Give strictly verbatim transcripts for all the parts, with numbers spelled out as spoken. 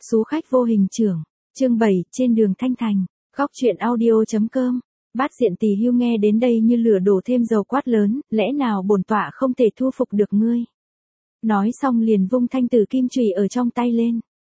Sú khách vô hình trưởng. Chương bảy, trên đường Thanh Thành. Góc truyện audio.com. Bát Diện Tỳ Hưu nghe đến đây như lửa đổ thêm dầu quát lớn, lẽ nào bổn tọa không thể thu phục được ngươi. Nói xong liền vung thanh tử kim chùy ở trong tay lên.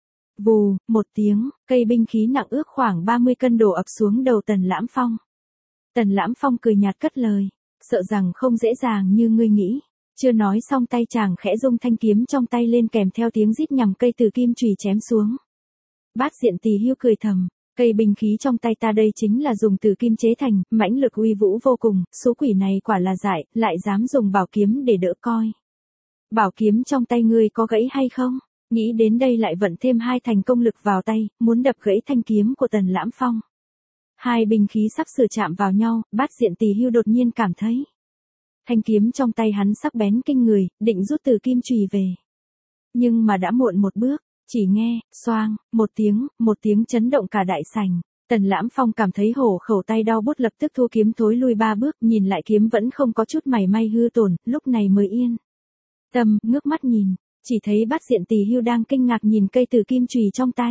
Vù, một tiếng, cây binh khí nặng ước khoảng ba mươi cân đổ ập xuống đầu Tần Lãm Phong. Tần Lãm Phong cười nhạt cất lời, sợ rằng không dễ dàng như ngươi nghĩ. Chưa nói xong tay chàng khẽ rung thanh kiếm trong tay lên kèm theo tiếng rít nhằm cây tử kim chùy chém xuống. Bát Diện Tỳ Hưu cười thầm, cây binh khí trong tay ta đây chính là dùng từ kim chế thành, mãnh lực uy vũ vô cùng, số quỷ này quả là dại, lại dám dùng bảo kiếm để đỡ coi. Bảo kiếm trong tay ngươi có gãy hay không? Nghĩ đến đây lại vận thêm hai thành công lực vào tay, muốn đập gãy thanh kiếm của Tần Lãm Phong. Hai binh khí sắp sửa chạm vào nhau, Bát Diện Tỳ Hưu đột nhiên cảm thấy thanh kiếm trong tay hắn sắc bén kinh người, định rút từ kim chùy về. Nhưng mà đã muộn một bước, chỉ nghe, xoang, một tiếng, một tiếng chấn động cả đại sảnh. Tần Lãm Phong cảm thấy hổ khẩu tay đau bút lập tức thu kiếm thối lui ba bước, nhìn lại kiếm vẫn không có chút mảy may hư tổn, lúc này mới yên tâm, ngước mắt nhìn, chỉ thấy Bát Diện Tỳ Hưu đang kinh ngạc nhìn cây từ kim chùy trong tay.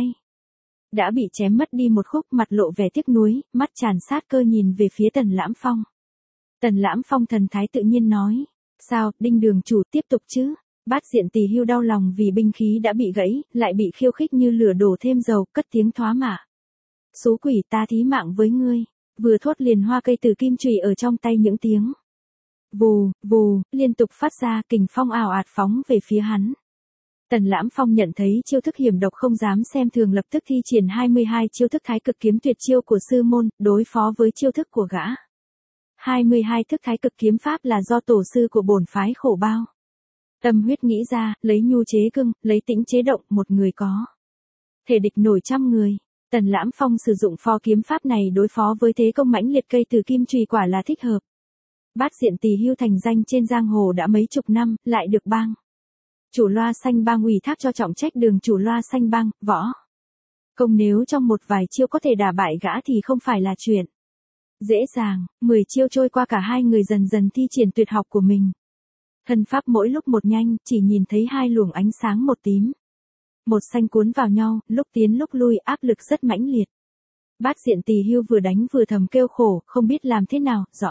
Đã bị chém mất đi một khúc, mặt lộ vẻ tiếc nuối, mắt tràn sát cơ nhìn về phía Tần Lãm Phong. Tần Lãm Phong thần thái tự nhiên nói, sao, Đinh đường chủ tiếp tục chứ? Bát Diện Tỳ Hưu đau lòng vì binh khí đã bị gãy, lại bị khiêu khích như lửa đổ thêm dầu, cất tiếng thoá mạ. Số quỷ ta thí mạng với ngươi, vừa thốt liền hoa cây từ kim chùy ở trong tay những tiếng. Vù, vù, liên tục phát ra kình phong ào ạt phóng về phía hắn. Tần Lãm Phong nhận thấy chiêu thức hiểm độc không dám xem thường, lập tức thi triển hai mươi hai chiêu thức thái cực kiếm tuyệt chiêu của sư môn, đối phó với chiêu thức của gã. hai mươi hai thức thái cực kiếm pháp là do tổ sư của bổn phái Khổ Bao tâm huyết nghĩ ra, lấy nhu chế cương, lấy tĩnh chế động, một người có thể địch nổi trăm người. Tần Lãm Phong sử dụng phó kiếm pháp này đối phó với thế công mãnh liệt cây từ kim chùy quả là thích hợp. Bát Diện Tỳ Hưu thành danh trên giang hồ đã mấy chục năm, lại được bang chủ Loa Xanh Bang ủy thác cho trọng trách đường chủ Loa Xanh Bang, võ công nếu trong một vài chiêu có thể đả bại gã thì không phải là chuyện dễ dàng. Mười chiêu trôi qua, cả hai người dần dần thi triển tuyệt học của mình. Thân pháp mỗi lúc một nhanh, chỉ nhìn thấy hai luồng ánh sáng một tím, một xanh cuốn vào nhau, lúc tiến lúc lui, áp lực rất mãnh liệt. Bát Diện Tỳ Hưu vừa đánh vừa thầm kêu khổ, không biết làm thế nào, rõ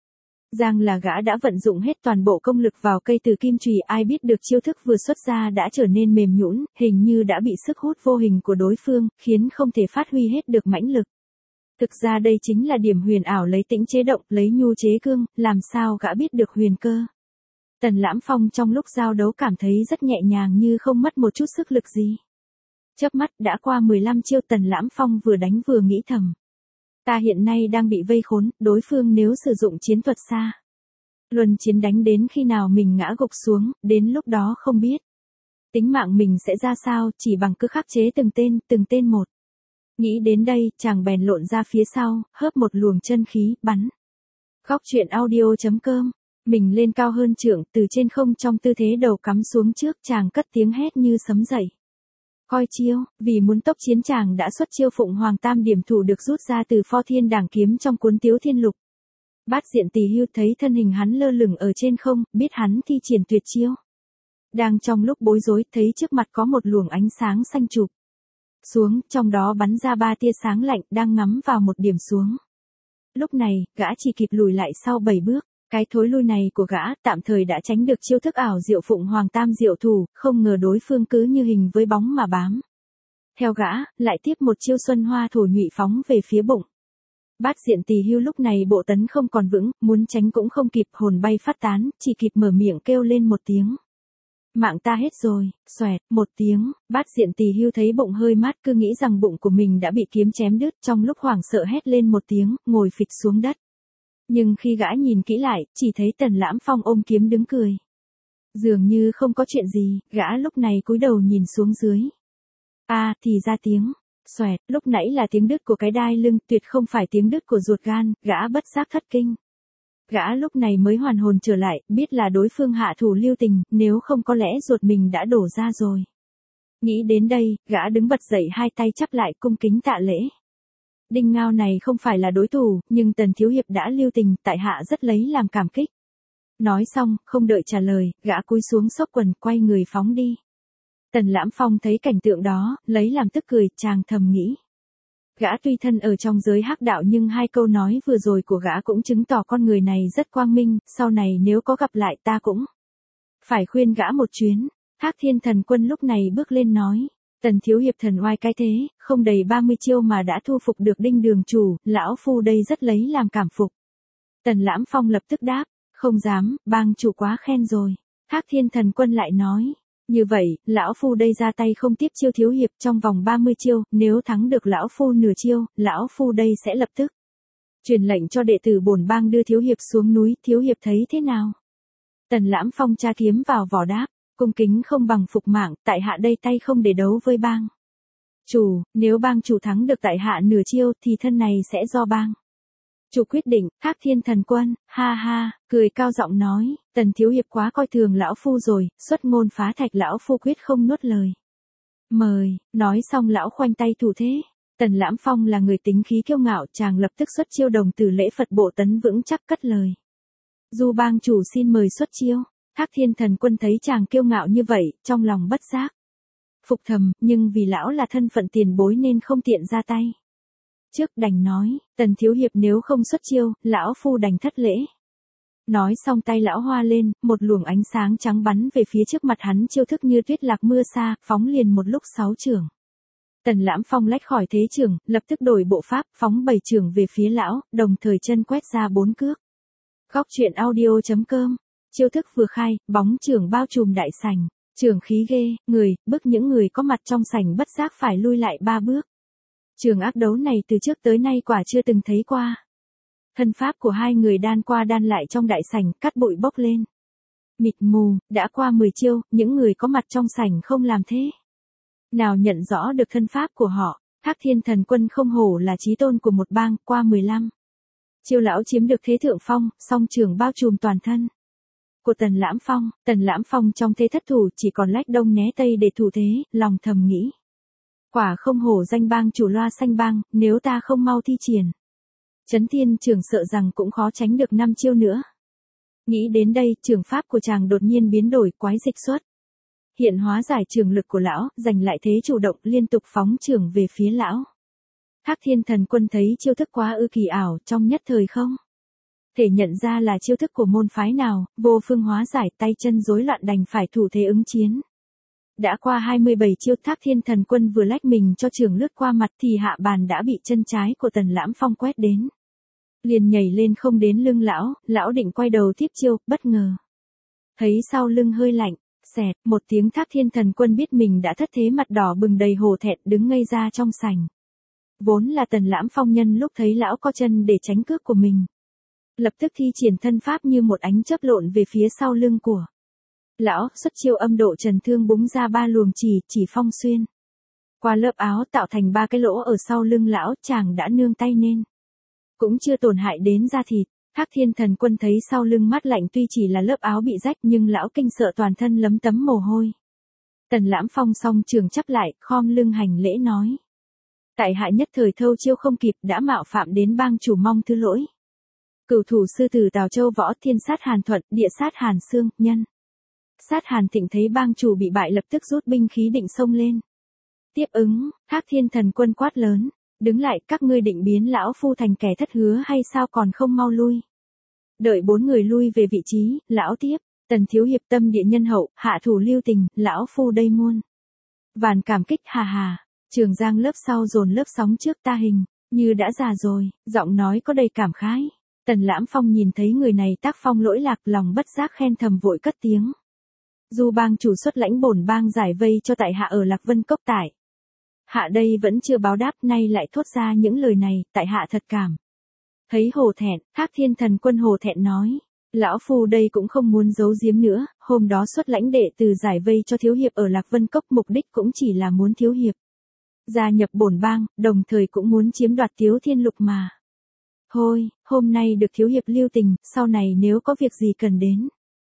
ràng là gã đã vận dụng hết toàn bộ công lực vào cây từ kim chùy, ai biết được chiêu thức vừa xuất ra đã trở nên mềm nhũn, hình như đã bị sức hút vô hình của đối phương, khiến không thể phát huy hết được mãnh lực. Thực ra đây chính là điểm huyền ảo, lấy tĩnh chế động, lấy nhu chế cương, làm sao gã biết được huyền cơ. Tần Lãm Phong trong lúc giao đấu cảm thấy rất nhẹ nhàng như không mất một chút sức lực gì. Chớp mắt đã qua mười lăm chiêu, Tần Lãm Phong vừa đánh vừa nghĩ thầm. Ta hiện nay đang bị vây khốn, đối phương nếu sử dụng chiến thuật xa luân chiến đánh đến khi nào mình ngã gục xuống, đến lúc đó không biết tính mạng mình sẽ ra sao, chỉ bằng cứ khắc chế từng tên, từng tên một. Nghĩ đến đây, chàng bèn lộn ra phía sau, hớp một luồng chân khí, bắn. Góc truyện audio.com. Mình lên cao hơn trượng, từ trên không trong tư thế đầu cắm xuống trước, chàng cất tiếng hét như sấm dậy. Coi chiêu, vì muốn tốc chiến chàng đã xuất chiêu Phụng Hoàng Tam Điểm Thủ được rút ra từ Pho Thiên Đảng kiếm trong cuốn Tiếu Thiên Lục. Bát Diện Tỳ Hưu thấy thân hình hắn lơ lửng ở trên không, biết hắn thi triển tuyệt chiêu. Đang trong lúc bối rối, thấy trước mặt có một luồng ánh sáng xanh chụp xuống, trong đó bắn ra ba tia sáng lạnh, đang ngắm vào một điểm xuống. Lúc này, gã chỉ kịp lùi lại sau bảy bước. Cái thối lui này của gã tạm thời đã tránh được chiêu thức ảo diệu Phụng Hoàng Tam Diệu Thủ, không ngờ đối phương cứ như hình với bóng mà bám theo gã, lại tiếp một chiêu Xuân Hoa Thổ Nhụy phóng về phía bụng. Bát Diện Tỳ Hưu lúc này bộ tấn không còn vững, muốn tránh cũng không kịp, hồn bay phát tán, chỉ kịp mở miệng kêu lên một tiếng. Mạng ta hết rồi, xoẹt, một tiếng, Bát Diện Tỳ Hưu thấy bụng hơi mát, cứ nghĩ rằng bụng của mình đã bị kiếm chém đứt, trong lúc hoảng sợ hét lên một tiếng, ngồi phịch xuống đất. Nhưng khi gã nhìn kỹ lại, chỉ thấy Tần Lãm Phong ôm kiếm đứng cười. Dường như không có chuyện gì, gã lúc này cúi đầu nhìn xuống dưới. A, à, thì ra tiếng xoẹt, lúc nãy là tiếng đứt của cái đai lưng, tuyệt không phải tiếng đứt của ruột gan, gã bất giác thất kinh. Gã lúc này mới hoàn hồn trở lại, biết là đối phương hạ thủ lưu tình, nếu không có lẽ ruột mình đã đổ ra rồi. Nghĩ đến đây, gã đứng bật dậy, hai tay chắp lại cung kính tạ lễ. Đinh Ngao này không phải là đối thủ, nhưng Tần thiếu hiệp đã lưu tình, tại hạ rất lấy làm cảm kích. Nói xong, không đợi trả lời, gã cúi xuống xốc quần, quay người phóng đi. Tần Lãm Phong thấy cảnh tượng đó, lấy làm tức cười, chàng thầm nghĩ. Gã tuy thân ở trong giới hắc đạo nhưng hai câu nói vừa rồi của gã cũng chứng tỏ con người này rất quang minh, sau này nếu có gặp lại ta cũng phải khuyên gã một chuyến. Hắc Thiên Thần Quân lúc này bước lên nói, Tần thiếu hiệp thần oai cái thế, không đầy ba mươi chiêu mà đã thu phục được Đinh đường chủ, lão phu đây rất lấy làm cảm phục. Tần Lãm Phong lập tức đáp, không dám, bang chủ quá khen rồi. Hắc Thiên Thần Quân lại nói, như vậy, lão phu đây ra tay không tiếp chiêu thiếu hiệp trong vòng ba mươi chiêu, nếu thắng được lão phu nửa chiêu, lão phu đây sẽ lập tức truyền lệnh cho đệ tử bổn bang đưa thiếu hiệp xuống núi, thiếu hiệp thấy thế nào? Tần Lãm Phong tra kiếm vào vỏ đáp, cung kính không bằng phục mạng, tại hạ đây tay không để đấu với bang chủ, nếu bang chủ thắng được tại hạ nửa chiêu thì thân này sẽ do bang chủ quyết định. Hắc Thiên Thần Quân, ha ha, cười cao giọng nói, Tần thiếu hiệp quá coi thường lão phu rồi, xuất ngôn phá thạch lão phu quyết không nuốt lời. Mời, nói xong lão khoanh tay thủ thế. Tần Lãm Phong là người tính khí kiêu ngạo, chàng lập tức xuất chiêu đồng tử lễ Phật bộ tấn vững chắc cất lời. Du bang chủ xin mời xuất chiêu. Hắc Thiên Thần Quân thấy chàng kiêu ngạo như vậy, trong lòng bất giác phục thầm, nhưng vì lão là thân phận tiền bối nên không tiện ra tay. Trước đành nói, Tần thiếu hiệp nếu không xuất chiêu, lão phu đành thất lễ. Nói xong tay lão hoa lên, một luồng ánh sáng trắng bắn về phía trước mặt hắn, chiêu thức như tuyết lạc mưa xa, phóng liền một lúc sáu chưởng. Tần Lãm Phong lách khỏi thế chưởng, lập tức đổi bộ pháp, phóng bảy chưởng về phía lão, đồng thời chân quét ra bốn cước. Góc truyện audio chấm com. Chiêu thức vừa khai, bóng chưởng bao trùm đại sảnh, chưởng khí ghê, người, bức những người có mặt trong sảnh bất giác phải lui lại ba bước. Trường ác đấu này từ trước tới nay quả chưa từng thấy qua. Thân pháp của hai người đan qua đan lại trong đại sảnh, cát bụi bốc lên. Mịt mù, đã qua mười chiêu, những người có mặt trong sảnh không làm thế nào nhận rõ được thân pháp của họ. Hắc Thiên Thần Quân không hổ là chí tôn của một bang, qua mười lăm chiêu lão chiếm được thế thượng phong, song trường bao trùm toàn thân của Tần Lãm Phong. Tần Lãm Phong trong thế thất thủ chỉ còn lách đông né tây để thủ thế, lòng thầm nghĩ. Quả không hổ danh bang chủ loa xanh bang, nếu ta không mau thi triển Chấn Thiên Trường sợ rằng cũng khó tránh được năm chiêu nữa. Nghĩ đến đây, trường pháp của chàng đột nhiên biến đổi, quái dịch xuất hiện hóa giải trường lực của lão, giành lại thế chủ động, liên tục phóng trường về phía lão. Hắc Thiên Thần Quân thấy chiêu thức quá ư kỳ ảo, trong nhất thời không thể nhận ra là chiêu thức của môn phái nào, vô phương hóa giải, tay chân rối loạn đành phải thủ thế ứng chiến. Đã qua hai mươi bảy chiêu, Hắc Thiên Thần Quân vừa lách mình cho trường lướt qua mặt thì hạ bàn đã bị chân trái của Tần Lãm Phong quét đến. Liền nhảy lên không đến lưng lão, lão định quay đầu tiếp chiêu, bất ngờ thấy sau lưng hơi lạnh, xẹt, một tiếng. Hắc Thiên Thần Quân biết mình đã thất thế, mặt đỏ bừng đầy hổ thẹn, đứng ngây ra trong sảnh. Vốn là Tần Lãm Phong nhân lúc thấy lão co chân để tránh cước của mình, lập tức thi triển thân pháp như một ánh chớp lộn về phía sau lưng của lão, xuất chiêu âm độ trần thương búng ra ba luồng chỉ, chỉ phong xuyên qua lớp áo tạo thành ba cái lỗ ở sau lưng lão, chàng đã nương tay nên cũng chưa tổn hại đến da thịt. Hắc Thiên Thần Quân thấy sau lưng mát lạnh, tuy chỉ là lớp áo bị rách nhưng lão kinh sợ toàn thân lấm tấm mồ hôi. Tần Lãm Phong song trường chắp lại, khom lưng hành lễ nói. Tại hạ nhất thời thâu chiêu không kịp, đã mạo phạm đến bang chủ, mong thứ lỗi. Cửu thủ sư tử Tào Châu Võ, thiên sát Hàn Thuận, địa sát Hàn Xương, nhân sát Hàn Thịnh thấy bang chủ bị bại lập tức rút binh khí định xông lên tiếp ứng. Hắc Thiên Thần Quân quát lớn, đứng lại, các ngươi định biến lão phu thành kẻ thất hứa hay sao, còn không mau lui. Đợi bốn người lui về vị trí, lão tiếp, Tần thiếu hiệp tâm địa nhân hậu, hạ thủ lưu tình, lão phu đây muôn vàn cảm kích, hà hà. Trường Giang lớp sau dồn lớp sóng trước, ta hình như đã già rồi, giọng nói có đầy cảm khái. Tần Lãm Phong nhìn thấy người này tác phong lỗi lạc, lòng bất giác khen thầm, vội cất tiếng. Du bang chủ xuất lãnh bổn bang giải vây cho tại hạ ở Lạc Vân Cốc, tại hạ đây vẫn chưa báo đáp, nay lại thốt ra những lời này, tại hạ thật cảm thấy hổ thẹn. Hắc Thiên Thần Quân hổ thẹn nói, lão phu đây cũng không muốn giấu giếm nữa, hôm đó xuất lãnh đệ từ giải vây cho thiếu hiệp ở Lạc Vân Cốc, mục đích cũng chỉ là muốn thiếu hiệp gia nhập bổn bang, đồng thời cũng muốn chiếm đoạt Tiếu Thiên Lục mà. Thôi, hôm nay được thiếu hiệp lưu tình, sau này nếu có việc gì cần đến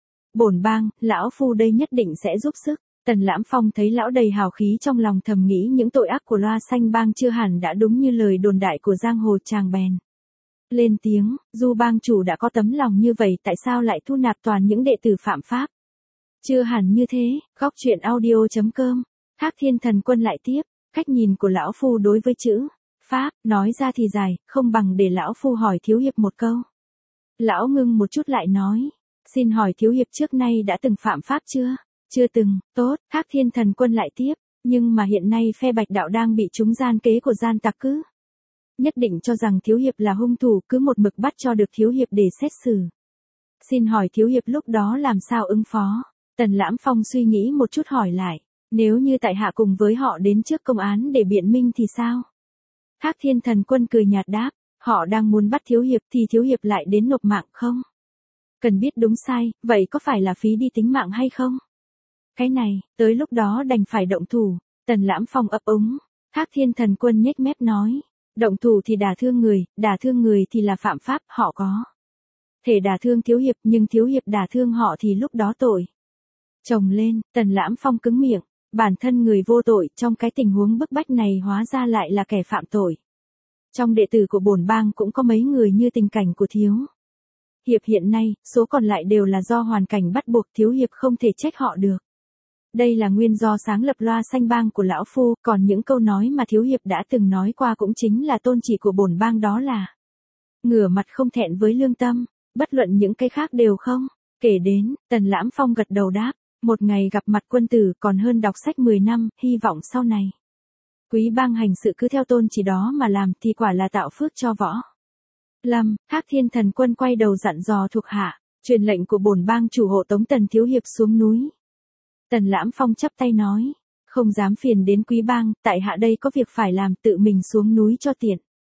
bổn bang, lão phu đây nhất định sẽ giúp sức. Tần Lãm Phong thấy lão đầy hào khí, trong lòng thầm nghĩ những tội ác của loa xanh bang chưa hẳn đã đúng như lời đồn đại của giang hồ, chàng bèn lên tiếng, Du bang chủ đã có tấm lòng như vậy, tại sao lại thu nạp toàn những đệ tử phạm pháp? Chưa hẳn như thế. Góc truyện audio chấm com Thác Thiên Thần Quân lại tiếp, cách nhìn của lão phu đối với chữ pháp, nói ra thì dài, không bằng để lão phu hỏi thiếu hiệp một câu. Lão ngưng một chút lại nói, xin hỏi thiếu hiệp trước nay đã từng phạm pháp chưa? Chưa từng. Tốt. Thác Thiên Thần Quân lại tiếp, nhưng mà hiện nay phe Bạch đạo đang bị chúng gian kế của gian tặc cứ nhất định cho rằng thiếu hiệp là hung thủ, cứ một mực bắt cho được thiếu hiệp để xét xử. Xin hỏi thiếu hiệp lúc đó làm sao ứng phó? Tần Lãm Phong suy nghĩ một chút hỏi lại, nếu như tại hạ cùng với họ đến trước công án để biện minh thì sao? Thác Thiên Thần Quân cười nhạt đáp, họ đang muốn bắt thiếu hiệp thì thiếu hiệp lại đến nộp mạng không? Cần biết đúng sai, vậy có phải là phí đi tính mạng hay không? Cái này, tới lúc đó đành phải động thủ. Tần Lãm Phong ấp úng. Thác Thiên Thần Quân nhếch mép nói, động thủ thì đả thương người, đả thương người thì là phạm pháp, họ có thể đả thương thiếu hiệp, nhưng thiếu hiệp đả thương họ thì lúc đó tội chồng lên. Tần Lãm Phong cứng miệng, bản thân người vô tội trong cái tình huống bức bách này hóa ra lại là kẻ phạm tội. Trong đệ tử của bổn bang cũng có mấy người như tình cảnh của thiếu hiệp hiện nay, số còn lại đều là do hoàn cảnh bắt buộc, thiếu hiệp không thể trách họ được. Đây là nguyên do sáng lập Loa Xanh Bang của lão phu, còn những câu nói mà thiếu hiệp đã từng nói qua cũng chính là tôn chỉ của bổn bang, đó là ngửa mặt không thẹn với lương tâm, bất luận những cái khác đều không kể đến. Tần Lãm Phong gật đầu đáp, một ngày gặp mặt quân tử còn hơn đọc sách mười năm, hy vọng sau này quý bang hành sự cứ theo tôn chỉ đó mà làm thì quả là tạo phước cho võ lâm. Thác Thiên Thần Quân quay đầu dặn dò thuộc hạ, truyền lệnh của bổn bang chủ hộ tống Tần thiếu hiệp xuống núi. Tần Lãm Phong chắp tay nói, không dám phiền đến quý bang, tại hạ đây có việc phải làm, tự mình xuống núi cho tiện.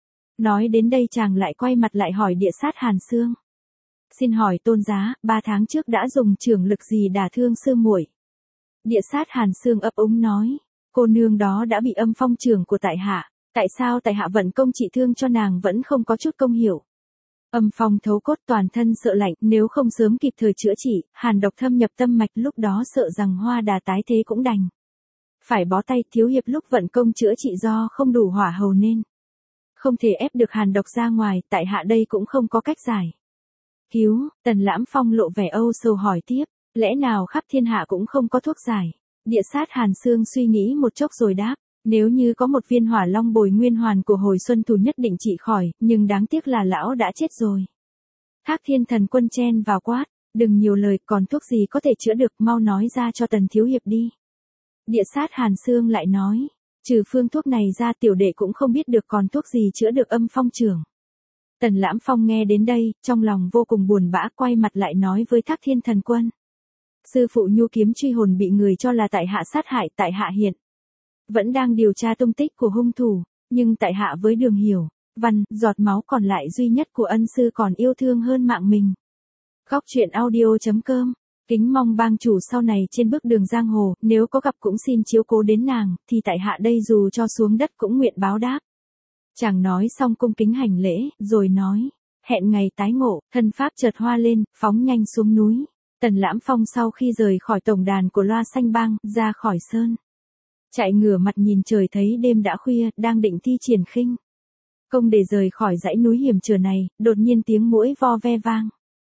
Nói đến đây chàng lại quay mặt lại hỏi Địa Sát Hàn Xương, xin hỏi tôn giá, ba tháng trước đã dùng trưởng lực gì đả thương sư muội? Địa Sát Hàn Xương ấp úng nói, cô nương đó đã bị âm phong trưởng của tại hạ, tại sao tại hạ vận công trị thương cho nàng vẫn không có chút công hiểu? Âm phong thấu cốt, toàn thân sợ lạnh, nếu không sớm kịp thời chữa trị, hàn độc thâm nhập tâm mạch, lúc đó sợ rằng hoa đà tái thế cũng đành phải bó tay. Thiếu hiệp lúc vận công chữa trị do không đủ hỏa hầu nên không thể ép được hàn độc ra ngoài, tại hạ đây cũng không có cách giải cứu. Tần Lãm Phong lộ vẻ âu sầu hỏi tiếp, lẽ nào khắp thiên hạ cũng không có thuốc giải? Địa Sát Hàn Xương suy nghĩ một chốc rồi đáp, nếu như có một viên hỏa long bồi nguyên hoàn của hồi xuân thù nhất định trị khỏi, nhưng đáng tiếc là lão đã chết rồi. Thác Thiên Thần Quân chen vào quát, đừng nhiều lời, còn thuốc gì có thể chữa được, mau nói ra cho Tần thiếu hiệp đi. Địa Sát Hàn Xương lại nói, trừ phương thuốc này ra tiểu đệ cũng không biết được còn thuốc gì chữa được âm phong trưởng. Tần Lãm Phong nghe đến đây, trong lòng vô cùng buồn bã, quay mặt lại nói với Thác Thiên Thần Quân, sư phụ nhu kiếm truy hồn bị người cho là tại hạ sát hại, tại hạ hiện vẫn đang điều tra tung tích của hung thủ, nhưng tại hạ với đường hiểu văn, giọt máu còn lại duy nhất của ân sư còn yêu thương hơn mạng mình. Góc truyện audio chấm com, kính mong bang chủ sau này trên bước đường giang hồ, nếu có gặp cũng xin chiếu cố đến nàng, thì tại hạ đây dù cho xuống đất cũng nguyện báo đáp. Chàng nói xong cung kính hành lễ, rồi nói, hẹn ngày tái ngộ. Thân pháp chợt hoa lên, phóng nhanh xuống núi. Tần Lãm Phong sau khi rời khỏi tổng đàn của Loa Xanh Bang, ra khỏi sơn chạy ngửa mặt nhìn trời, thấy đêm đã khuya, đang định thi triển khinh công để rời khỏi dãy núi hiểm trở này, đột nhiên tiếng muỗi vo ve vang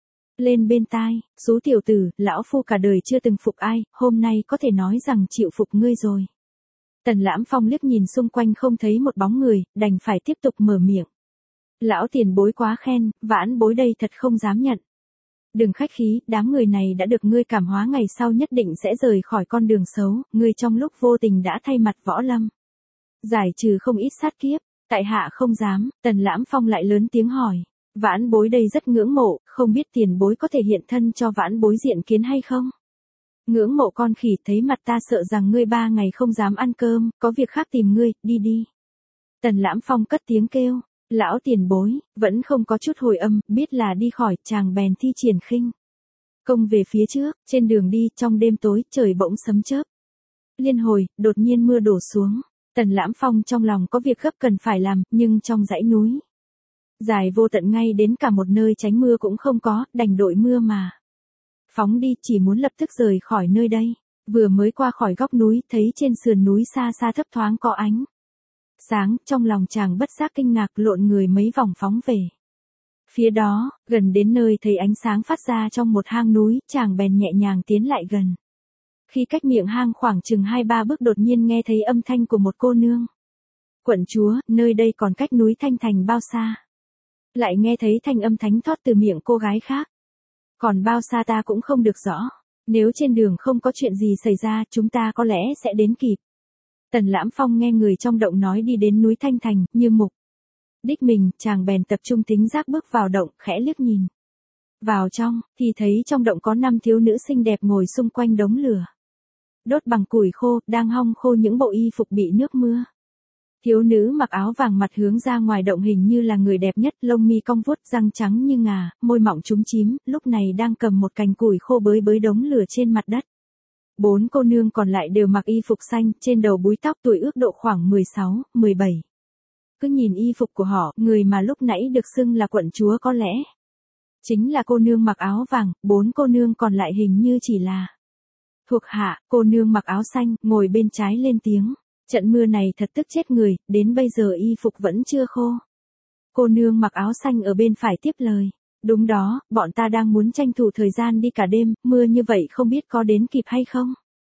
lên bên tai. Số tiểu tử, lão phu cả đời chưa từng phục ai, hôm nay có thể nói rằng chịu phục ngươi rồi. Tần Lãm Phong liếc nhìn xung quanh không thấy một bóng người, đành phải tiếp tục mở miệng. Lão tiền bối quá khen, vãn bối đây thật không dám nhận. Đừng khách khí, đám người này đã được ngươi cảm hóa, ngày sau nhất định sẽ rời khỏi con đường xấu, ngươi trong lúc vô tình đã thay mặt võ lâm giải trừ không ít sát kiếp. Tại hạ không dám. Tần Lãm Phong lại lớn tiếng hỏi, vãn bối đây rất ngưỡng mộ, không biết tiền bối có thể hiện thân cho vãn bối diện kiến hay không? Ngưỡng mộ con khỉ, thấy mặt ta sợ rằng ngươi ba ngày không dám ăn cơm, có việc khác tìm ngươi, đi đi. Tần Lãm Phong cất tiếng kêu, lão tiền bối, vẫn không có chút hồi âm, biết là đi khỏi, chàng bèn thi triển khinh công về phía trước. Trên đường đi, trong đêm tối, trời bỗng sấm chớp liên hồi, đột nhiên mưa đổ xuống. Tần Lãm Phong trong lòng có việc gấp cần phải làm, nhưng trong dãy núi dài vô tận ngay đến cả một nơi tránh mưa cũng không có, đành đội mưa mà phóng đi, chỉ muốn lập tức rời khỏi nơi đây. Vừa mới qua khỏi góc núi, thấy trên sườn núi xa xa thấp thoáng có ánh sáng, trong lòng chàng bất giác kinh ngạc, lộn người mấy vòng phóng về phía đó. Gần đến nơi thấy ánh sáng phát ra trong một hang núi, chàng bèn nhẹ nhàng tiến lại gần. Khi cách miệng hang khoảng chừng hai ba bước đột nhiên nghe thấy âm thanh của một cô nương. Quận chúa, nơi đây còn cách núi Thanh Thành bao xa? Lại nghe thấy thanh âm thánh thót từ miệng cô gái khác. Còn bao xa ta cũng không được rõ. Nếu trên đường không có chuyện gì xảy ra, chúng ta có lẽ sẽ đến kịp. Tần Lãm Phong nghe người trong động nói đi đến núi Thanh Thành, như mục đích mình, chàng bèn tập trung tính giác bước vào động, khẽ liếc nhìn. Vào trong, thì thấy trong động có năm thiếu nữ xinh đẹp ngồi xung quanh đống lửa. Đốt bằng củi khô, đang hong khô những bộ y phục bị nước mưa. Thiếu nữ mặc áo vàng mặt hướng ra ngoài động hình như là người đẹp nhất, lông mi cong vuốt, răng trắng như ngà, môi mọng chúm chím, lúc này đang cầm một cành củi khô bới bới đống lửa trên mặt đất. Bốn cô nương còn lại đều mặc y phục xanh, trên đầu búi tóc, tuổi ước độ khoảng mười sáu, mười bảy. Cứ nhìn y phục của họ, người mà lúc nãy được xưng là quận chúa có lẽ chính là cô nương mặc áo vàng, bốn cô nương còn lại hình như chỉ là thuộc hạ. Cô nương mặc áo xanh, ngồi bên trái lên tiếng. Trận mưa này thật tức chết người, đến bây giờ y phục vẫn chưa khô. Cô nương mặc áo xanh ở bên phải tiếp lời. Đúng đó, bọn ta đang muốn tranh thủ thời gian đi cả đêm, mưa như vậy không biết có đến kịp hay không.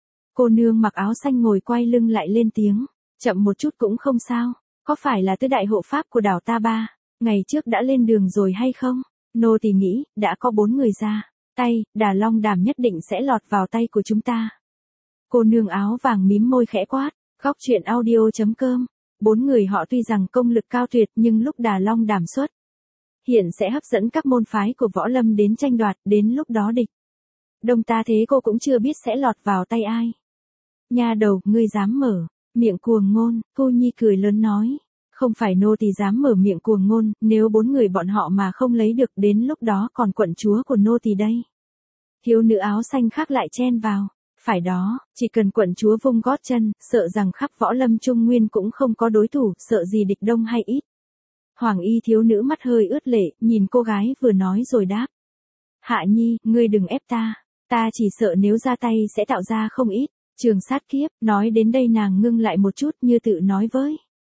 Cô nương mặc áo xanh ngồi quay lưng lại lên tiếng. Chậm một chút cũng không sao, có phải là tứ đại hộ pháp của đảo ta ba, ngày trước đã lên đường rồi hay không? Nô tỳ nghĩ, đã có bốn người ra tay, Đà Long Đàm nhất định sẽ lọt vào tay của chúng ta. Cô nương áo vàng mím môi khẽ quát. Góc truyện audio chấm com. Bốn người họ tuy rằng công lực cao tuyệt nhưng lúc Đà Long Đàm xuất hiện sẽ hấp dẫn các môn phái của võ lâm đến tranh đoạt, đến lúc đó địch đông ta thế cô cũng chưa biết sẽ lọt vào tay ai. Nha đầu, ngươi dám mở miệng cuồng ngôn, Thu Nhi cười lớn nói. Không phải nô tỳ dám mở miệng cuồng ngôn, nếu bốn người bọn họ mà không lấy được, đến lúc đó còn quận chúa của nô tỳ đây. Thiếu nữ áo xanh khác lại chen vào. Phải đó, chỉ cần quận chúa vung gót chân, sợ rằng khắp võ lâm Trung Nguyên cũng không có đối thủ, sợ gì địch đông hay ít. Hoàng y thiếu nữ mắt hơi ướt lệ, nhìn cô gái vừa nói rồi đáp. Hạ Nhi, ngươi đừng ép ta, ta chỉ sợ nếu ra tay sẽ tạo ra không ít trường sát kiếp. Nói đến đây nàng ngưng lại một chút, như tự nói với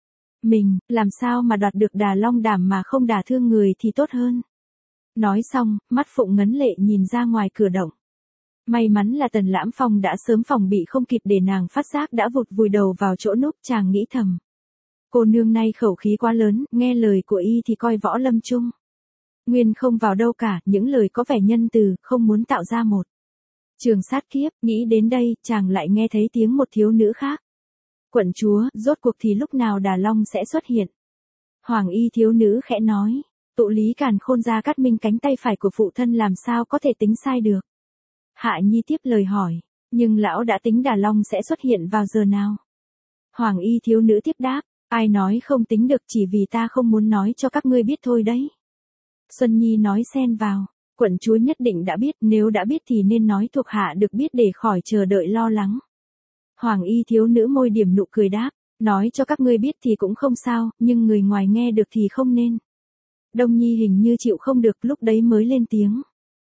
mình, làm sao mà đoạt được Đà Long Đàm mà không đả thương người thì tốt hơn. Nói xong, mắt Phụng ngấn lệ nhìn ra ngoài cửa động. May mắn là Tần Lãm Phong đã sớm phòng bị không kịp để nàng phát giác đã vụt vùi đầu vào chỗ núp, chàng nghĩ thầm. Cô nương này khẩu khí quá lớn, nghe lời của y thì coi võ lâm chung nguyên không vào đâu cả, những lời có vẻ nhân từ, không muốn tạo ra một trường sát kiếp. Nghĩ đến đây, chàng lại nghe thấy tiếng một thiếu nữ khác. Quận chúa, rốt cuộc thì lúc nào Đà Long sẽ xuất hiện? Hoàng y thiếu nữ khẽ nói. Tụ lý càn khôn Gia Cát Minh cánh tay phải của phụ thân làm sao có thể tính sai được. Hạ Nhi tiếp lời hỏi, nhưng lão đã tính Đà Long sẽ xuất hiện vào giờ nào? Hoàng y thiếu nữ tiếp đáp, ai nói không tính được, chỉ vì ta không muốn nói cho các ngươi biết thôi đấy. Xuân Nhi nói xen vào, quận chúa nhất định đã biết, nếu đã biết thì nên nói thuộc hạ được biết để khỏi chờ đợi lo lắng. Hoàng y thiếu nữ môi điểm nụ cười đáp, nói cho các ngươi biết thì cũng không sao, nhưng người ngoài nghe được thì không nên. Đông Nhi hình như chịu không được, lúc đấy mới lên tiếng.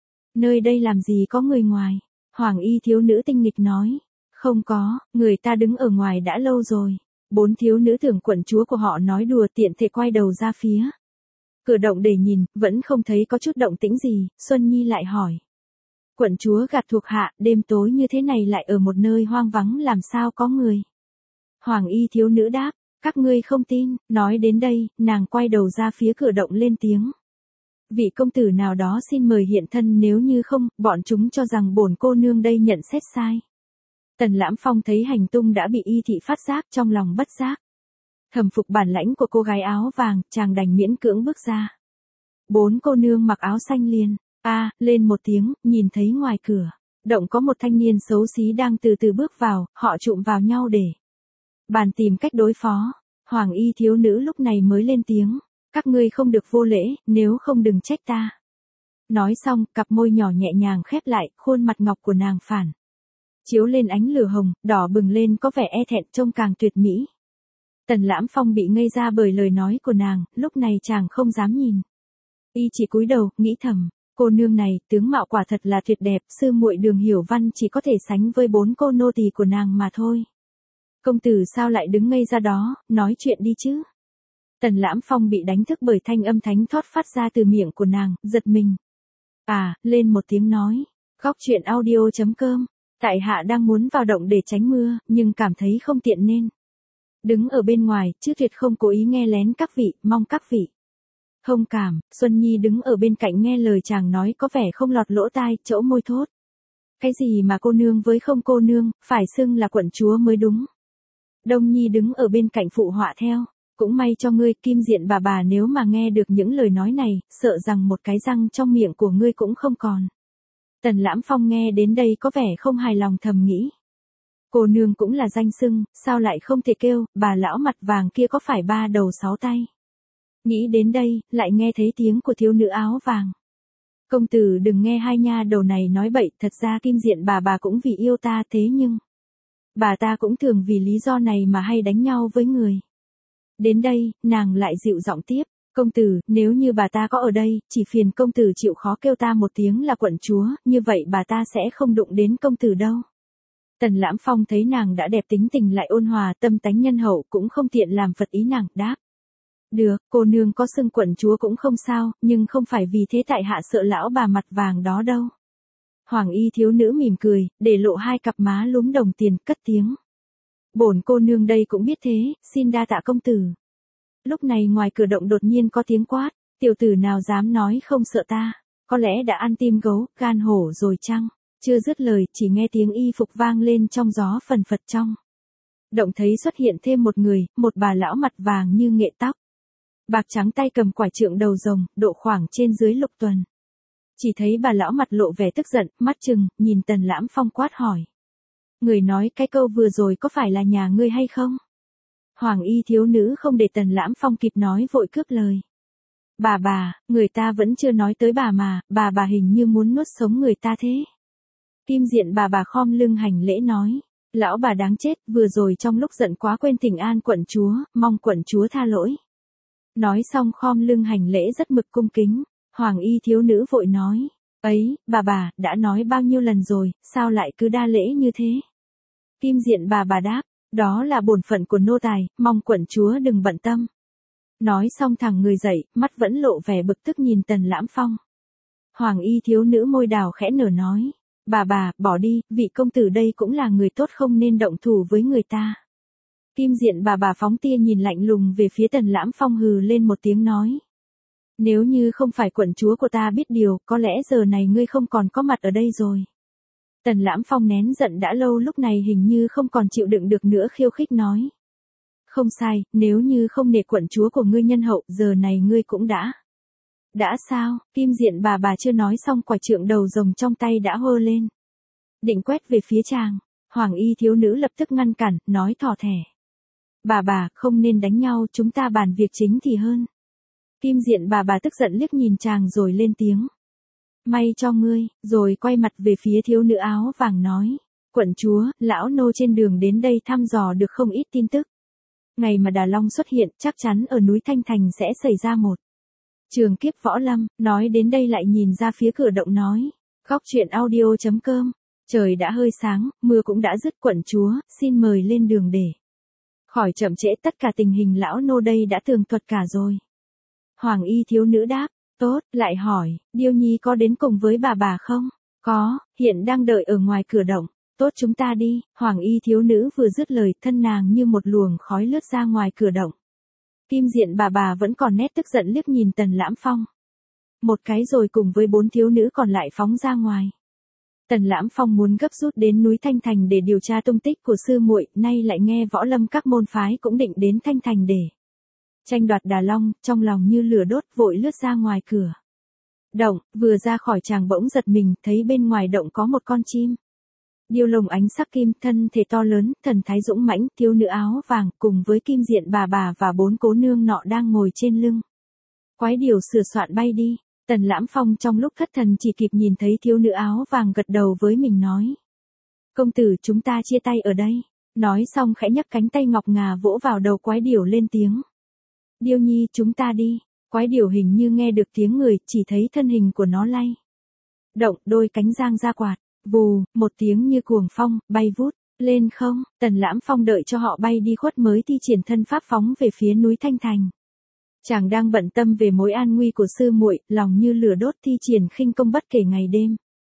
Nơi đây làm gì có người ngoài? Hoàng y thiếu nữ tinh nghịch nói. Không có, người ta đứng ở ngoài đã lâu rồi. Bốn thiếu nữ tưởng quận chúa của họ nói đùa, tiện thể quay đầu ra phía cửa động để nhìn, vẫn không thấy có chút động tĩnh gì. Xuân Nhi lại hỏi. Quận chúa gạt thuộc hạ, đêm tối như thế này lại ở một nơi hoang vắng làm sao có người? Hoàng y thiếu nữ đáp, các ngươi không tin. Nói đến đây, nàng quay đầu ra phía cửa động lên tiếng. Vị công tử nào đó xin mời hiện thân, nếu như không, bọn chúng cho rằng bổn cô nương đây nhận xét sai. Tần Lãm Phong thấy hành tung đã bị y thị phát giác, trong lòng bất giác thầm phục bản lãnh của cô gái áo vàng, chàng đành miễn cưỡng bước ra. Bốn cô nương mặc áo xanh liền a à, lên một tiếng, nhìn thấy ngoài cửa động có một thanh niên xấu xí đang từ từ bước vào, họ chụm vào nhau để bàn tìm cách đối phó. Hoàng y thiếu nữ lúc này mới lên tiếng. Các ngươi không được vô lễ, nếu không đừng trách ta. Nói xong, cặp môi nhỏ nhẹ nhàng khép lại, khuôn mặt ngọc của nàng phản chiếu lên ánh lửa hồng, đỏ bừng lên có vẻ e thẹn, trông càng tuyệt mỹ. Tần Lãm Phong bị ngây ra bởi lời nói của nàng, lúc này chàng không dám nhìn. Y chỉ cúi đầu, nghĩ thầm, cô nương này, tướng mạo quả thật là tuyệt đẹp, sư muội Đường Hiểu Văn chỉ có thể sánh với bốn cô nô tỳ của nàng mà thôi. Công tử sao lại đứng ngây ra đó, nói chuyện đi chứ. Tần Lãm Phong bị đánh thức bởi thanh âm thánh thót phát ra từ miệng của nàng, giật mình. À, lên một tiếng nói. Góc truyện audio chấm com Tại hạ đang muốn vào động để tránh mưa, nhưng cảm thấy không tiện nên đứng ở bên ngoài, chứ tuyệt không cố ý nghe lén các vị, mong các vị thông cảm. Xuân Nhi đứng ở bên cạnh nghe lời chàng nói có vẻ không lọt lỗ tai, chỗ môi thốt. Cái gì mà cô nương với không cô nương, phải xưng là quận chúa mới đúng. Đông Nhi đứng ở bên cạnh phụ họa theo. Cũng may cho ngươi, Kim Diện bà bà, nếu mà nghe được những lời nói này, sợ rằng một cái răng trong miệng của ngươi cũng không còn. Tần Lãm Phong nghe đến đây có vẻ không hài lòng, thầm nghĩ. Cô nương cũng là danh xưng, sao lại không thể kêu, bà lão mặt vàng kia có phải ba đầu sáu tay. Nghĩ đến đây, lại nghe thấy tiếng của thiếu nữ áo vàng. Công tử đừng nghe hai nha đầu này nói bậy, thật ra Kim Diện bà bà cũng vì yêu ta, thế nhưng bà ta cũng thường vì lý do này mà hay đánh nhau với người. Đến đây, nàng lại dịu giọng tiếp. Công tử, nếu như bà ta có ở đây, chỉ phiền công tử chịu khó kêu ta một tiếng là quận chúa, như vậy bà ta sẽ không đụng đến công tử đâu. Tần Lãm Phong thấy nàng đã đẹp, tính tình lại ôn hòa, tâm tánh nhân hậu, cũng không tiện làm phật ý nàng, đáp. Được, cô nương có xưng quận chúa cũng không sao, nhưng không phải vì thế tại hạ sợ lão bà mặt vàng đó đâu. Hoàng y thiếu nữ mỉm cười, để lộ hai cặp má lúm đồng tiền, cất tiếng. Bổn cô nương đây cũng biết thế, xin đa tạ công tử. Lúc này ngoài cửa động đột nhiên có tiếng quát, tiểu tử nào dám nói không sợ ta, có lẽ đã ăn tim gấu, gan hổ rồi chăng? Chưa dứt lời, chỉ nghe tiếng y phục vang lên trong gió phần phật trong. Động thấy xuất hiện thêm một người, một bà lão mặt vàng như nghệ tóc. Bạc trắng tay cầm quải trượng đầu rồng, độ khoảng trên dưới lục tuần. Chỉ thấy bà lão mặt lộ vẻ tức giận, mắt trừng, nhìn Tần Lãm Phong quát hỏi. Người nói cái câu vừa rồi có phải là nhà ngươi hay không? Hoàng y thiếu nữ không để Tần Lãm Phong kịp nói vội cướp lời. Bà bà, người ta vẫn chưa nói tới bà mà, bà bà hình như muốn nuốt sống người ta thế. Kim Diện bà bà khom lưng hành lễ nói. Lão bà đáng chết, vừa rồi trong lúc giận quá quên thỉnh an quận chúa, mong quận chúa tha lỗi. Nói xong khom lưng hành lễ rất mực cung kính. Hoàng y thiếu nữ vội nói. Ấy, bà bà, đã nói bao nhiêu lần rồi, sao lại cứ đa lễ như thế? Kim Diện bà bà đáp. Đó là bổn phận của nô tài, mong quận chúa đừng bận tâm. Nói xong thẳng người dậy, mắt vẫn lộ vẻ bực tức nhìn Tần Lãm Phong. Hoàng y thiếu nữ môi đào khẽ nở nói. Bà bà, bỏ đi, vị công tử đây cũng là người tốt, không nên động thủ với người ta. Kim Diện bà bà phóng tia nhìn lạnh lùng về phía Tần Lãm Phong, hừ lên một tiếng nói. Nếu như không phải quận chúa của ta biết điều, có lẽ giờ này ngươi không còn có mặt ở đây rồi. Tần Lãm Phong nén giận đã lâu, lúc này hình như không còn chịu đựng được nữa, khiêu khích nói. Không sai, nếu như không nể quận chúa của ngươi nhân hậu, giờ này ngươi cũng đã. Đã sao? Kim Diện bà bà chưa nói xong, quải trượng đầu rồng trong tay đã hơ lên. Định quét về phía chàng. Hoàng y thiếu nữ lập tức ngăn cản, nói thỏ thẻ. Bà bà, không nên đánh nhau, chúng ta bàn việc chính thì hơn. Kim Diện bà bà tức giận liếc nhìn chàng rồi lên tiếng. May cho ngươi, rồi quay mặt về phía thiếu nữ áo vàng nói. Quận chúa, lão nô trên đường đến đây thăm dò được không ít tin tức. Ngày mà Đà Long xuất hiện, chắc chắn ở núi Thanh Thành sẽ xảy ra một trường kiếp võ lâm. Nói đến đây lại nhìn ra phía cửa động nói. Góc truyện audio chấm com. Trời đã hơi sáng, mưa cũng đã dứt, quận chúa, xin mời lên đường để khỏi chậm trễ, tất cả tình hình lão nô đây đã tường thuật cả rồi. Hoàng y thiếu nữ đáp. Tốt, lại hỏi, Điêu Nhi có đến cùng với bà bà không? Có, hiện đang đợi ở ngoài cửa động. Tốt, chúng ta đi. Hoàng y thiếu nữ vừa dứt lời, thân nàng như một luồng khói lướt ra ngoài cửa động. Kim Diện bà bà vẫn còn nét tức giận liếc nhìn Tần Lãm Phong. Một cái rồi cùng với bốn thiếu nữ còn lại phóng ra ngoài. Tần Lãm Phong muốn gấp rút đến núi Thanh Thành để điều tra tung tích của sư muội, nay lại nghe võ lâm các môn phái cũng định đến Thanh Thành để tranh đoạt Đà Long, trong lòng như lửa đốt, vội lướt ra ngoài cửa động. Vừa ra khỏi chàng bỗng giật mình, thấy bên ngoài động có một con chim điêu lồng ánh sắc kim, thân thể to lớn, thần thái dũng mãnh. Thiếu nữ áo vàng cùng với Kim Diện bà bà và bốn cố nương nọ đang ngồi trên lưng quái điểu sửa soạn bay đi. Tần Lãm Phong trong lúc thất thần chỉ kịp nhìn thấy thiếu nữ áo vàng gật đầu với mình nói. Công tử, chúng ta chia tay ở đây. Nói xong khẽ nhấc cánh tay ngọc ngà vỗ vào đầu quái điểu lên tiếng. Điêu Nhi, chúng ta đi. Quái điểu hình như nghe được tiếng người, chỉ thấy thân hình của nó lay động, đôi cánh giang ra quạt. Vù, một tiếng như cuồng phong, bay vút lên không. Tần Lãm Phong đợi cho họ bay đi khuất mới thi triển thân pháp phóng về phía núi Thanh Thành. Chàng đang bận tâm về mối an nguy của sư muội, lòng như lửa đốt, thi triển khinh công bất kể ngày đêm.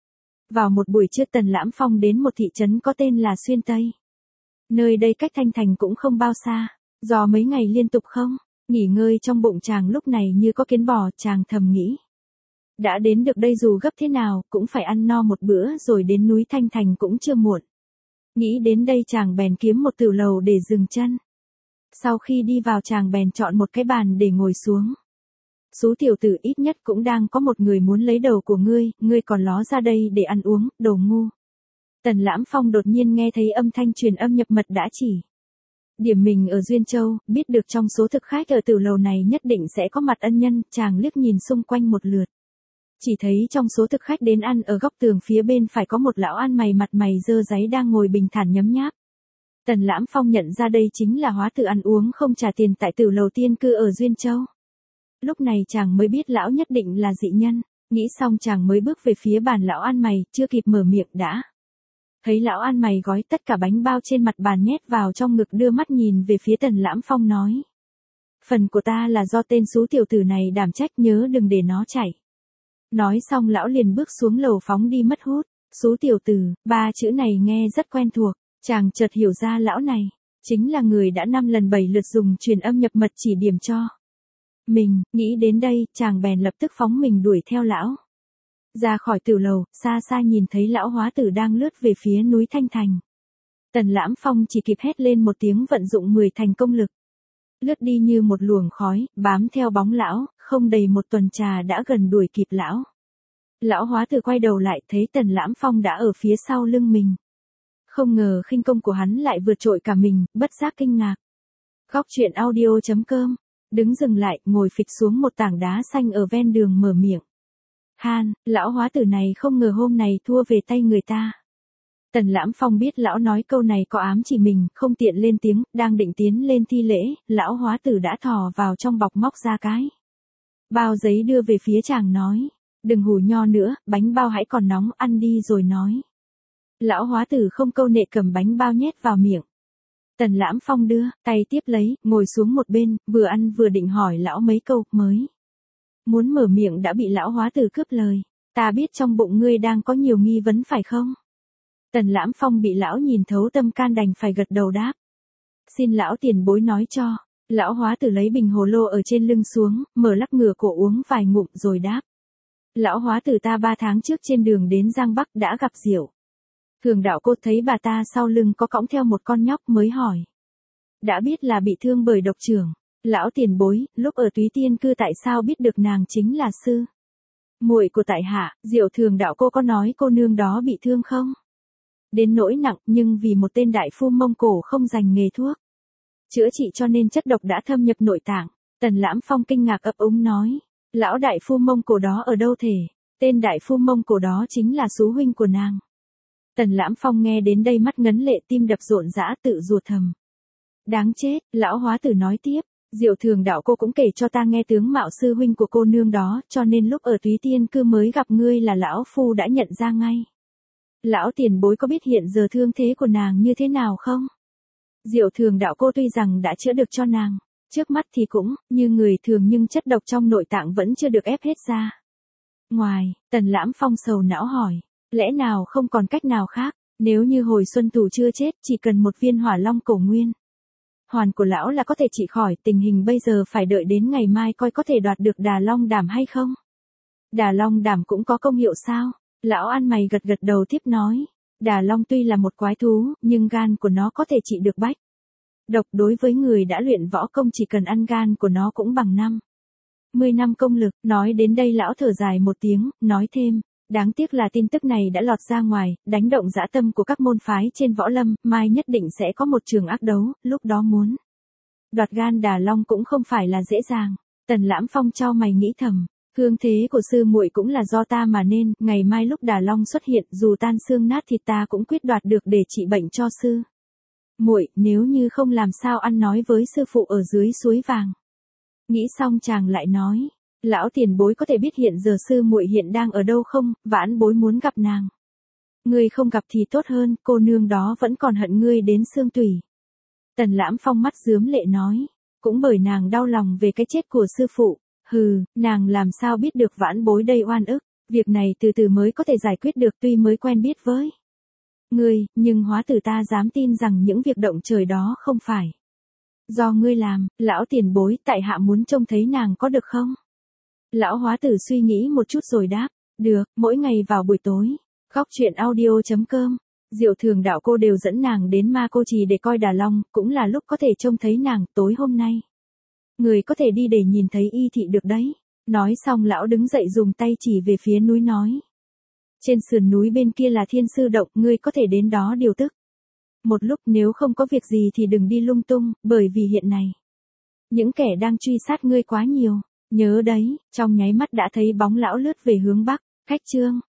Vào một buổi trưa Tần Lãm Phong đến một thị trấn có tên là Xuyên Tây. Nơi đây cách Thanh Thành cũng không bao xa, do mấy ngày liên tục không nghỉ ngơi trong bụng chàng lúc này như có kiến bò, chàng thầm nghĩ. Đã đến được đây dù gấp thế nào, cũng phải ăn no một bữa rồi đến núi Thanh Thành cũng chưa muộn. Nghĩ đến đây chàng bèn kiếm một tửu lầu để dừng chân. Sau khi đi vào chàng bèn chọn một cái bàn để ngồi xuống. Xú tiểu tử, ít nhất cũng đang có một người muốn lấy đầu của ngươi, ngươi còn ló ra đây để ăn uống, đồ ngu. Tần Lãm Phong đột nhiên nghe thấy âm thanh truyền âm nhập mật đã chỉ. Điểm mình ở Duyên Châu, biết được trong số thực khách ở tửu lầu này nhất định sẽ có mặt ân nhân, chàng liếc nhìn xung quanh một lượt. Chỉ thấy trong số thực khách đến ăn ở góc tường phía bên phải có một lão ăn mày mặt mày dơ dáy đang ngồi bình thản nhấm nháp. Tần Lãm Phong nhận ra đây chính là hóa tử ăn uống không trả tiền tại tửu lầu tiên cư ở Duyên Châu. Lúc này chàng mới biết lão nhất định là dị nhân, nghĩ xong chàng mới bước về phía bàn lão ăn mày, chưa kịp mở miệng đã. Thấy lão ăn mày gói tất cả bánh bao trên mặt bàn nhét vào trong ngực, đưa mắt nhìn về phía Tần Lãm Phong nói. Phần của ta là do tên xú tiểu tử này đảm trách, nhớ đừng để nó chạy. Nói xong lão liền bước xuống lầu phóng đi mất hút. Xú tiểu tử, ba chữ này nghe rất quen thuộc, chàng chợt hiểu ra lão này chính là người đã năm lần bảy lượt dùng truyền âm nhập mật chỉ điểm cho mình. Nghĩ đến đây, chàng bèn lập tức phóng mình đuổi theo lão. Ra khỏi tửu lầu, xa xa nhìn thấy lão hóa tử đang lướt về phía núi Thanh Thành. Tần Lãm Phong chỉ kịp hét lên một tiếng, vận dụng mười thành công lực. Lướt đi như một luồng khói, bám theo bóng lão, không đầy một tuần trà đã gần đuổi kịp lão. Lão hóa tử quay đầu lại thấy Tần Lãm Phong đã ở phía sau lưng mình. Không ngờ khinh công của hắn lại vượt trội cả mình, bất giác kinh ngạc. Góc truyện audio chấm com. Đứng dừng lại, ngồi phịch xuống một tảng đá xanh ở ven đường mở miệng. Han, lão hóa tử này không ngờ hôm này thua về tay người ta. Tần Lãm Phong biết lão nói câu này có ám chỉ mình, không tiện lên tiếng, đang định tiến lên thi lễ, lão hóa tử đã thò vào trong bọc móc ra cái bao giấy đưa về phía chàng nói. Đừng hù nho nữa, bánh bao hãy còn nóng, ăn đi rồi nói. Lão hóa tử không câu nệ cầm bánh bao nhét vào miệng. Tần Lãm Phong đưa tay tiếp lấy, ngồi xuống một bên, vừa ăn vừa định hỏi lão mấy câu, mới muốn mở miệng đã bị lão hóa tử cướp lời. Ta biết trong bụng ngươi đang có nhiều nghi vấn phải không? Tần Lãm Phong bị lão nhìn thấu tâm can đành phải gật đầu đáp. Xin lão tiền bối nói cho. Lão hóa tử lấy bình hồ lô ở trên lưng xuống, mở lắc ngửa cổ uống vài ngụm rồi đáp. Lão hóa tử, ta ba tháng trước trên đường đến Giang Bắc đã gặp Diệu Thường đạo cô, thấy bà ta sau lưng có cõng theo một con nhóc, mới hỏi. Đã biết là bị thương bởi độc trưởng. Lão tiền bối, lúc ở Túy Tiên cư tại sao biết được nàng chính là sư muội của tại hạ? Diệu Thường đạo cô có nói cô nương đó bị thương không? Đến nỗi nặng, nhưng vì một tên đại phu Mông Cổ không dành nghề thuốc chữa trị cho nên chất độc đã thâm nhập nội tạng. Tần Lãm Phong kinh ngạc ấp úng nói. Lão đại phu Mông Cổ đó ở đâu thể? Tên đại phu Mông Cổ đó chính là xú huynh của nàng. Tần Lãm Phong nghe đến đây mắt ngấn lệ, tim đập rộn rã, tự rủa thầm. Đáng chết, lão hóa tử nói tiếp. Diệu Thường đạo cô cũng kể cho ta nghe tướng mạo sư huynh của cô nương đó, cho nên lúc ở Túy Tiên cư mới gặp ngươi là lão phu đã nhận ra ngay. Lão tiền bối có biết hiện giờ thương thế của nàng như thế nào không? Diệu Thường đạo cô tuy rằng đã chữa được cho nàng, trước mắt thì cũng như người thường, nhưng chất độc trong nội tạng vẫn chưa được ép hết ra ngoài. Tần Lãm Phong sầu não hỏi. Lẽ nào không còn cách nào khác? Nếu như hồi xuân thủ chưa chết, chỉ cần một viên hỏa long cổ nguyên hoàn của lão là có thể trị khỏi. Tình hình bây giờ phải đợi đến ngày mai coi có thể đoạt được Đà Long Đảm hay không. Đà Long Đảm cũng có công hiệu sao? Lão ăn mày gật gật đầu tiếp nói. Đà Long tuy là một quái thú, nhưng gan của nó có thể trị được bách độc. Đối với người đã luyện võ công, chỉ cần ăn gan của nó cũng bằng năm mươi năm công lực. Nói đến đây lão thở dài một tiếng, nói thêm. Đáng tiếc là tin tức này đã lọt ra ngoài, đánh động dã tâm của các môn phái trên võ lâm, mai nhất định sẽ có một trường ác đấu, lúc đó muốn đoạt gan Đà Long cũng không phải là dễ dàng. Tần Lãm Phong chau mày nghĩ thầm, thương thế của sư muội cũng là do ta mà nên, ngày mai lúc Đà Long xuất hiện, dù tan xương nát thịt ta cũng quyết đoạt được để trị bệnh cho sư muội, nếu như không làm sao ăn nói với sư phụ ở dưới suối vàng. Nghĩ xong chàng lại nói. Lão tiền bối có thể biết hiện giờ sư muội hiện đang ở đâu không? Vãn bối muốn gặp nàng. Ngươi không gặp thì tốt hơn, cô nương đó vẫn còn hận ngươi đến xương tủy. Tần Lãm Phong mắt rướm lệ nói. Cũng bởi nàng đau lòng về cái chết của sư phụ. Hừ, nàng làm sao biết được vãn bối đây oan ức. Việc này từ từ mới có thể giải quyết được tuy mới quen biết với ngươi, nhưng hóa tử ta dám tin rằng những việc động trời đó không phải do ngươi làm, lão tiền bối, tại hạ muốn trông thấy nàng có được không? Lão hóa tử suy nghĩ một chút rồi đáp, được, mỗi ngày vào buổi tối. Khóc chuyện audio.com, Diệu Thường đạo cô đều dẫn nàng đến Ma Cô Trì để coi Đà Long, cũng là lúc có thể trông thấy nàng tối hôm nay. Người có thể đi để nhìn thấy y thị được đấy. Nói xong lão đứng dậy dùng tay chỉ về phía núi nói. Trên sườn núi bên kia là Thiên Sư Động, ngươi có thể đến đó điều tức. Một lúc nếu không có việc gì thì đừng đi lung tung, bởi vì hiện nay những kẻ đang truy sát ngươi quá nhiều. Nhớ đấy, trong nháy mắt đã thấy bóng lão lướt về hướng bắc. Khách Trương,